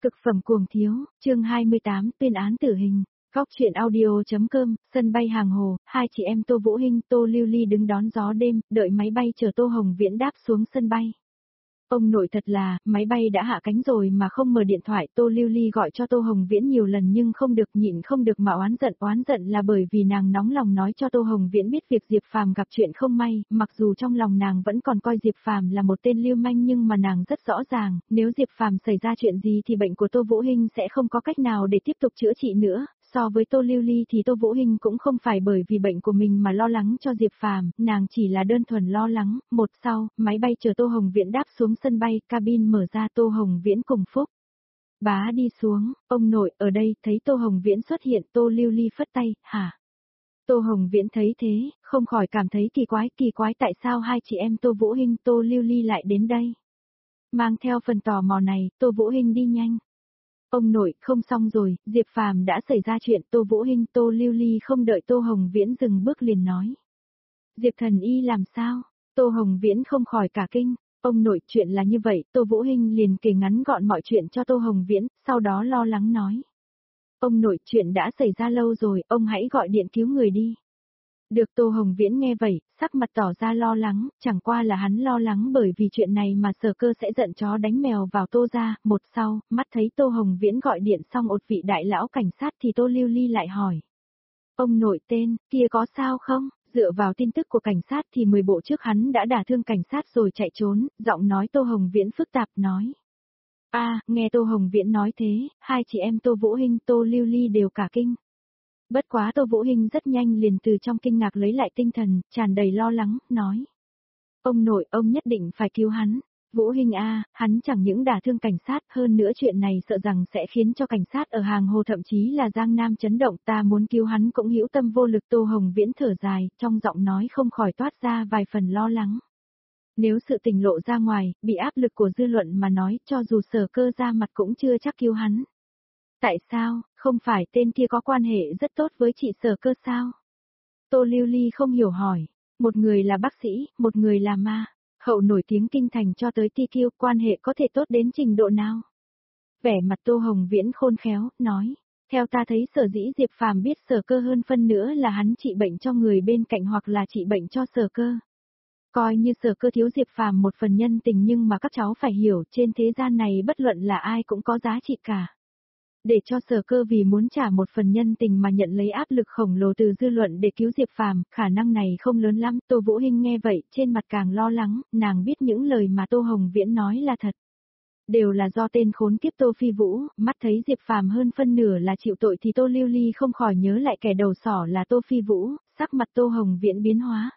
Cực phẩm cuồng thiếu, chương 28, tuyên án tử hình. Góc truyện audio.com, sân bay hàng hồ, hai chị em Tô Vũ Hinh, Tô Lưu Ly đứng đón gió đêm, đợi máy bay chở Tô Hồng Viễn đáp xuống sân bay. Ông nội thật là, máy bay đã hạ cánh rồi mà không mở điện thoại. Tô Lưu Ly gọi cho Tô Hồng Viễn nhiều lần nhưng không được, nhịn không được mà oán giận là bởi vì nàng nóng lòng nói cho Tô Hồng Viễn biết việc Diệp Phàm gặp chuyện không may, mặc dù trong lòng nàng vẫn còn coi Diệp Phàm là một tên lưu manh nhưng mà nàng rất rõ ràng, nếu Diệp Phàm xảy ra chuyện gì thì bệnh của Tô Vũ Hinh sẽ không có cách nào để tiếp tục chữa trị nữa. So với Tô Lưu Ly thì Tô Vũ Hinh cũng không phải bởi vì bệnh của mình mà lo lắng cho Diệp Phàm, nàng chỉ là đơn thuần lo lắng. Một sau, máy bay chở Tô Hồng Viễn đáp xuống sân bay, cabin mở ra, Tô Hồng Viễn cùng Phúc Bá đi xuống. Ông nội ở đây, thấy Tô Hồng Viễn xuất hiện, Tô Lưu Ly phất tay, hả? Tô Hồng Viễn thấy thế, không khỏi cảm thấy kỳ quái tại sao hai chị em Tô Vũ Hinh, Tô Lưu Ly lại đến đây. Mang theo phần tò mò này, Tô Vũ Hinh đi nhanh. Ông nội, không xong rồi, Diệp Phàm đã xảy ra chuyện. Tô Vũ Hinh, Tô Lưu Ly không đợi Tô Hồng Viễn dừng bước liền nói. Diệp thần y làm sao? Tô Hồng Viễn không khỏi cả kinh. Ông nội, chuyện là như vậy. Tô Vũ Hinh liền kể ngắn gọn mọi chuyện cho Tô Hồng Viễn, sau đó lo lắng nói. Ông nội, chuyện đã xảy ra lâu rồi, ông hãy gọi điện cứu người đi. Được. Tô Hồng Viễn nghe vậy, sắc mặt tỏ ra lo lắng, chẳng qua là hắn lo lắng bởi vì chuyện này mà Sở Cơ sẽ giận chó đánh mèo vào Tô gia. Một sau, mắt thấy Tô Hồng Viễn gọi điện xong một vị đại lão cảnh sát thì Tô Lưu Ly lại hỏi. Ông nội, tên kia có sao không? Dựa vào tin tức của cảnh sát thì 10 bộ trước hắn đã đả thương cảnh sát rồi chạy trốn. Giọng nói Tô Hồng Viễn phức tạp nói. Nghe Tô Hồng Viễn nói thế, hai chị em Tô Vũ Hinh, Tô Lưu Ly đều cả kinh. Bất quá Tô Vũ Hinh rất nhanh liền từ trong kinh ngạc lấy lại tinh thần, tràn đầy lo lắng, nói. Ông nội, ông nhất định phải cứu hắn. Vũ Hinh hắn chẳng những đả thương cảnh sát, hơn nữa chuyện này sợ rằng sẽ khiến cho cảnh sát ở hàng hồ thậm chí là Giang Nam chấn động. Ta muốn cứu hắn cũng hữu tâm vô lực. Tô Hồng Viễn thở dài, trong giọng nói không khỏi toát ra vài phần lo lắng. Nếu sự tình lộ ra ngoài, bị áp lực của dư luận mà nói, cho dù Sở Cơ ra mặt cũng chưa chắc cứu hắn. Tại sao, không phải tên kia có quan hệ rất tốt với chị Sở Cơ sao? Tô Lưu Ly không hiểu hỏi. Một người là bác sĩ, một người là ma. Hậu nổi tiếng kinh thành cho tới TQ, quan hệ có thể tốt đến trình độ nào? Vẻ mặt Tô Hồng Viễn khôn khéo, nói. Theo ta thấy sở dĩ Diệp Phàm biết Sở Cơ hơn phân nữa là hắn trị bệnh cho người bên cạnh hoặc là trị bệnh cho Sở Cơ. Coi như Sở Cơ thiếu Diệp Phàm một phần nhân tình nhưng mà các cháu phải hiểu trên thế gian này bất luận là ai cũng có giá trị cả. Để cho Sở Cơ vì muốn trả một phần nhân tình mà nhận lấy áp lực khổng lồ từ dư luận để cứu Diệp Phàm, khả năng này không lớn lắm. Tô Vũ Hinh nghe vậy, trên mặt càng lo lắng, nàng biết những lời mà Tô Hồng Viễn nói là thật. Đều là do tên khốn kiếp Tô Phi Vũ, mắt thấy Diệp Phàm hơn phân nửa là chịu tội thì Tô Lưu Ly không khỏi nhớ lại kẻ đầu sỏ là Tô Phi Vũ, sắc mặt Tô Hồng Viễn biến hóa.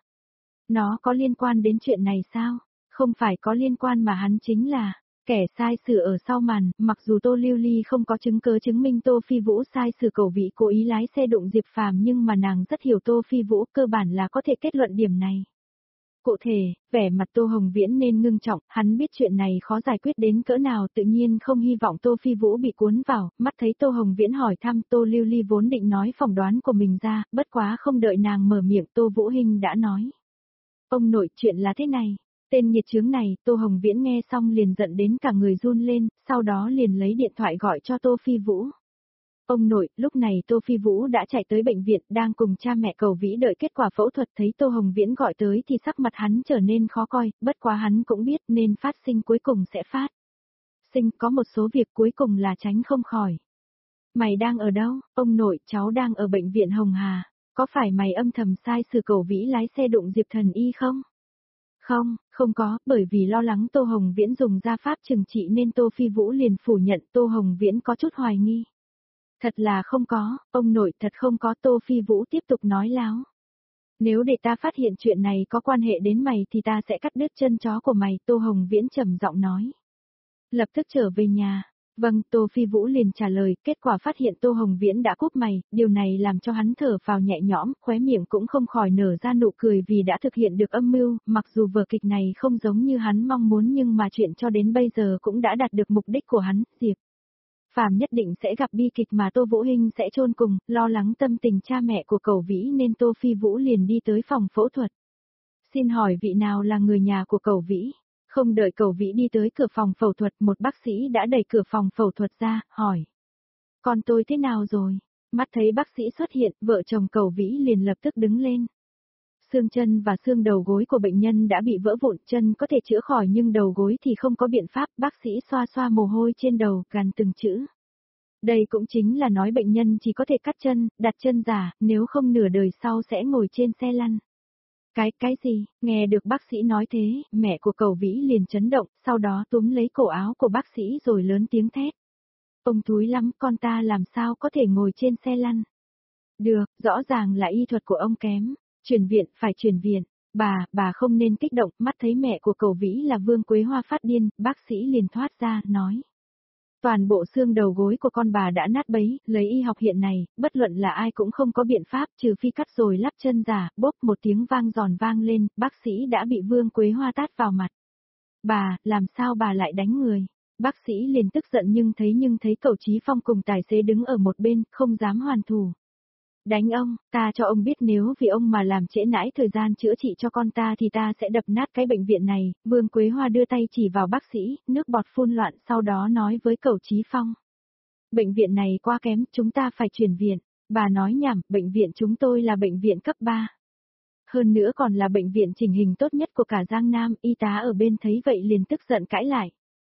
Nó có liên quan đến chuyện này sao? Không phải có liên quan mà hắn chính là kẻ sai sử ở sau màn. Mặc dù Tô Lưu Ly không có chứng cứ chứng minh Tô Phi Vũ sai sử cẩu vị cố ý lái xe đụng Diệp Phàm nhưng mà nàng rất hiểu Tô Phi Vũ, cơ bản là có thể kết luận điểm này. Cụ thể, vẻ mặt Tô Hồng Viễn nên ngưng trọng, hắn biết chuyện này khó giải quyết đến cỡ nào, tự nhiên không hy vọng Tô Phi Vũ bị cuốn vào. Mắt thấy Tô Hồng Viễn hỏi thăm, Tô Lưu Ly vốn định nói phỏng đoán của mình ra, bất quá không đợi nàng mở miệng Tô Vũ Hinh đã nói. Ông nội, chuyện là thế này. Tên nghiệt chướng này, Tô Hồng Viễn nghe xong liền giận đến cả người run lên, sau đó liền lấy điện thoại gọi cho Tô Phi Vũ. Ông nội, lúc này Tô Phi Vũ đã chạy tới bệnh viện, đang cùng cha mẹ Cầu Vĩ đợi kết quả phẫu thuật. Thấy Tô Hồng Viễn gọi tới thì sắc mặt hắn trở nên khó coi, bất quá hắn cũng biết nên phát sinh cuối cùng sẽ phát sinh, có một số việc cuối cùng là tránh không khỏi. Mày đang ở đâu? Ông nội, cháu đang ở bệnh viện Hồng Hà. Có phải mày âm thầm sai sử Cầu Vĩ lái xe đụng Diệp thần y không? Không có, bởi vì lo lắng Tô Hồng Viễn dùng gia pháp trừng trị nên Tô Phi Vũ liền phủ nhận. Tô Hồng Viễn có chút hoài nghi. Thật là không có, ông nội, thật không có. Tô Phi Vũ tiếp tục nói láo. Nếu để ta phát hiện chuyện này có quan hệ đến mày thì ta sẽ cắt đứt chân chó của mày, Tô Hồng Viễn trầm giọng nói. Lập tức trở về nhà. Vâng, Tô Phi Vũ liền trả lời, kết quả phát hiện Tô Hồng Viễn đã cúp mày, điều này làm cho hắn thở phào nhẹ nhõm, khóe miệng cũng không khỏi nở ra nụ cười vì đã thực hiện được âm mưu. Mặc dù vở kịch này không giống như hắn mong muốn nhưng mà chuyện cho đến bây giờ cũng đã đạt được mục đích của hắn. Diệp Phàm nhất định sẽ gặp bi kịch mà Tô Vũ Hinh sẽ chôn cùng. Lo lắng tâm tình cha mẹ của Cầu Vĩ nên Tô Phi Vũ liền đi tới phòng phẫu thuật. Xin hỏi vị nào là người nhà của Cầu Vĩ? Không đợi Cầu Vĩ đi tới cửa phòng phẫu thuật, một bác sĩ đã đẩy cửa phòng phẫu thuật ra, hỏi. Con tôi thế nào rồi? Mắt thấy bác sĩ xuất hiện, vợ chồng Cầu Vĩ liền lập tức đứng lên. Xương chân và xương đầu gối của bệnh nhân đã bị vỡ vụn, chân có thể chữa khỏi nhưng đầu gối thì không có biện pháp, bác sĩ xoa xoa mồ hôi trên đầu, gằn từng chữ. Đây cũng chính là nói bệnh nhân chỉ có thể cắt chân, đặt chân giả, nếu không nửa đời sau sẽ ngồi trên xe lăn. Cái gì? Nghe được bác sĩ nói thế, mẹ của Cầu Vĩ liền chấn động, sau đó túm lấy cổ áo của bác sĩ rồi lớn tiếng thét. Ông thúi lắm, con ta làm sao có thể ngồi trên xe lăn? Được, rõ ràng là y thuật của ông kém. Chuyển viện, phải chuyển viện. Bà không nên kích động, mắt thấy mẹ của Cầu Vĩ là Vương Quế Hoa phát điên, bác sĩ liền thoát ra, nói. Toàn bộ xương đầu gối của con bà đã nát bấy, lấy y học hiện này, bất luận là ai cũng không có biện pháp, trừ phi cắt rồi lắp chân giả, bốp một tiếng vang giòn vang lên, bác sĩ đã bị Vương Quế Hoa tát vào mặt. Bà, làm sao bà lại đánh người? Bác sĩ liền tức giận nhưng thấy Cẩu Chí Phong cùng tài xế đứng ở một bên, không dám hoàn thủ. Đánh ông, ta cho ông biết nếu vì ông mà làm trễ nãi thời gian chữa trị cho con ta thì ta sẽ đập nát cái bệnh viện này. Vương Quế Hoa đưa tay chỉ vào bác sĩ, nước bọt phun loạn, sau đó nói với Cẩu Chí Phong. Bệnh viện này quá kém, chúng ta phải chuyển viện. Bà nói nhảm, bệnh viện chúng tôi là bệnh viện cấp 3. Hơn nữa còn là bệnh viện chỉnh hình tốt nhất của cả Giang Nam, y tá ở bên thấy vậy liền tức giận cãi lại.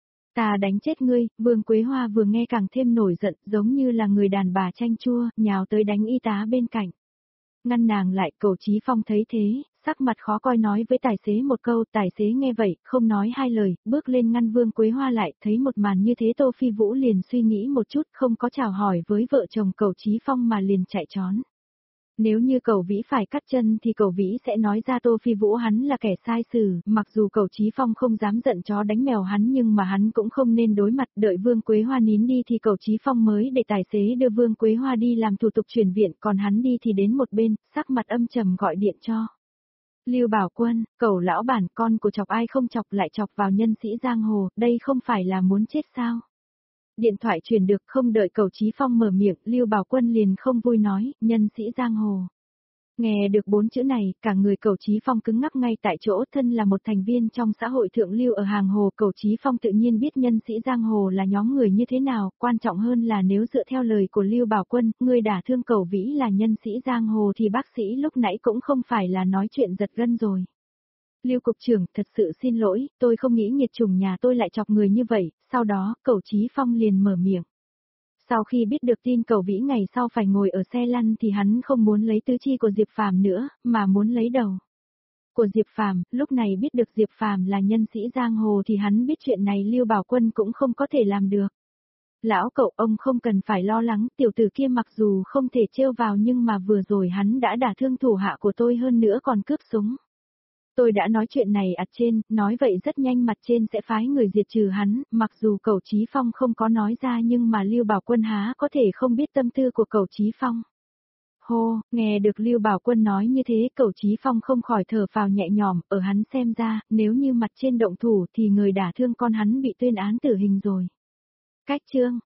Ta đánh chết ngươi, Vương Quế Hoa vừa nghe càng thêm nổi giận, giống như là người đàn bà chanh chua, nhào tới đánh y tá bên cạnh. Ngăn nàng lại, Cẩu Chí Phong thấy thế, sắc mặt khó coi nói với tài xế một câu, tài xế nghe vậy, không nói hai lời, bước lên ngăn Vương Quế Hoa lại, thấy một màn như thế Tô Phi Vũ liền suy nghĩ một chút, không có chào hỏi với vợ chồng Cẩu Chí Phong mà liền chạy trốn. Nếu như Cẩu Vĩ phải cắt chân thì Cẩu Vĩ sẽ nói ra Tô Phi Vũ hắn là kẻ sai xử, mặc dù Cẩu Chí Phong không dám giận chó đánh mèo hắn nhưng mà hắn cũng không nên đối mặt, đợi Vương Quế Hoa nín đi thì Cẩu Chí Phong mới để tài xế đưa Vương Quế Hoa đi làm thủ tục chuyển viện, còn hắn đi thì đến một bên, sắc mặt âm trầm gọi điện cho. Lưu Bảo Quân, Cẩu lão bản, con của chọc ai không chọc lại chọc vào nhân sĩ giang hồ, đây không phải là muốn chết sao? Điện thoại truyền được, không đợi Cẩu Chí Phong mở miệng, Lưu Bảo Quân liền không vui nói, nhân sĩ giang hồ. Nghe được 4 chữ này, cả người Cẩu Chí Phong cứng ngắc ngay tại chỗ, thân là một thành viên trong xã hội thượng lưu ở hàng hồ, Cẩu Chí Phong tự nhiên biết nhân sĩ giang hồ là nhóm người như thế nào, quan trọng hơn là nếu dựa theo lời của Lưu Bảo Quân, người đả thương Cẩu Vĩ là nhân sĩ giang hồ thì bác sĩ lúc nãy cũng không phải là nói chuyện giật gân rồi. Lưu cục trưởng, thật sự xin lỗi, tôi không nghĩ nghiệt chủng nhà tôi lại chọc người như vậy, sau đó, Cẩu Chí Phong liền mở miệng. Sau khi biết được tin Cẩu Vĩ ngày sau phải ngồi ở xe lăn thì hắn không muốn lấy tứ chi của Diệp Phàm nữa, mà muốn lấy đầu của Diệp Phàm. Lúc này biết được Diệp Phàm là nhân sĩ giang hồ thì hắn biết chuyện này Lưu Bảo Quân cũng không có thể làm được. Lão Cậu, ông không cần phải lo lắng, tiểu tử kia mặc dù không thể trêu vào nhưng mà vừa rồi hắn đã đả thương thủ hạ của tôi hơn nữa còn cướp súng. Tôi đã nói chuyện này trên, nói vậy rất nhanh mặt trên sẽ phái người diệt trừ hắn, mặc dù Cẩu Chí Phong không có nói ra nhưng mà Lưu Bảo Quân há có thể không biết tâm tư của Cẩu Chí Phong. Hô, nghe được Lưu Bảo Quân nói như thế Cẩu Chí Phong không khỏi thở phào nhẹ nhõm, ở hắn xem ra, nếu như mặt trên động thủ thì người đả thương con hắn bị tuyên án tử hình rồi. Cách chương.